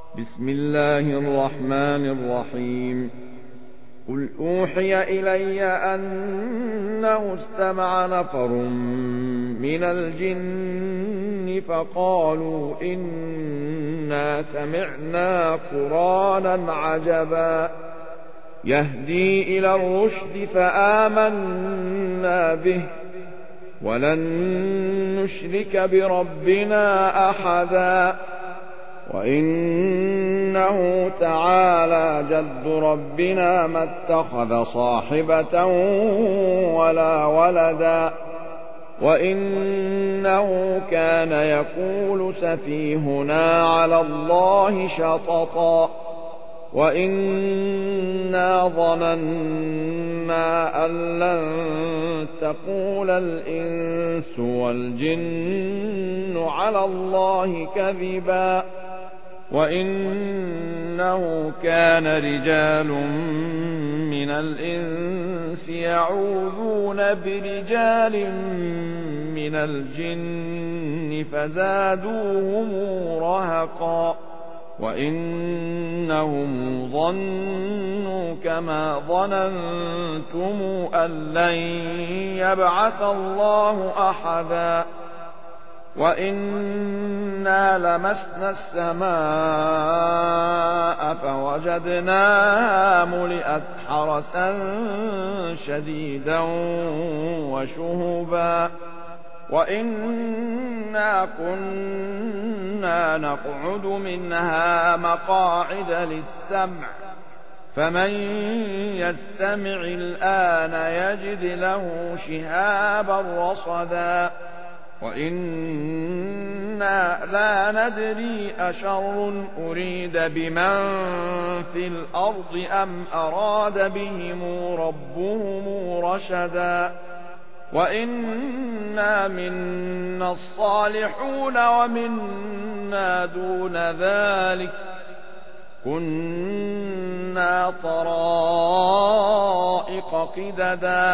بسم الله الرحمن الرحيم. قل أوحي إلي أنه استمع نفر من الجن فقالوا إنا سمعنا قرآنا عجبا يهدي إلى الرشد فآمنا به ولن نشرك بربنا أحدا وإنه تعالى جد ربنا ما اتخذ صاحبة ولا ولدا وإنه كان يقول سفيهنا على الله شططا وإنا ظننا أن لن تقول الإنس والجن على الله كذبا وإنه كان رجال من الإنس يعوذون برجال من الجن فزادوهم رهقا وإنهم ظنوا كما ظننتم أن لن يبعث الله أحدا وإنا لمسنا السماء فوجدناها ملئت حرسا شديدا وشهبا وإنا كنا نقعد منها مقاعد للسمع فمن يستمع الآن يجد له شهابا رصدا وإنا لا ندري أشر أريد بمن في الأرض أم أراد بهم ربهم رشدا وإنا منا الصالحون ومنا دون ذلك كنا طرائق قددا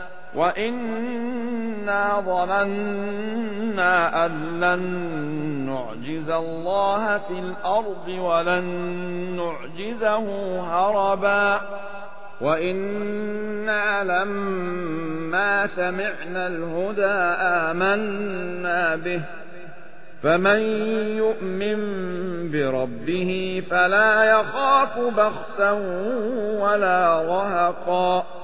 وإنا ظننا أن لن نعجز الله في الأرض ولن نعجزه هربا وإنا لما سمعنا الهدى آمنا به فمن يؤمن بربه فلا يخاف بخسا ولا رهقا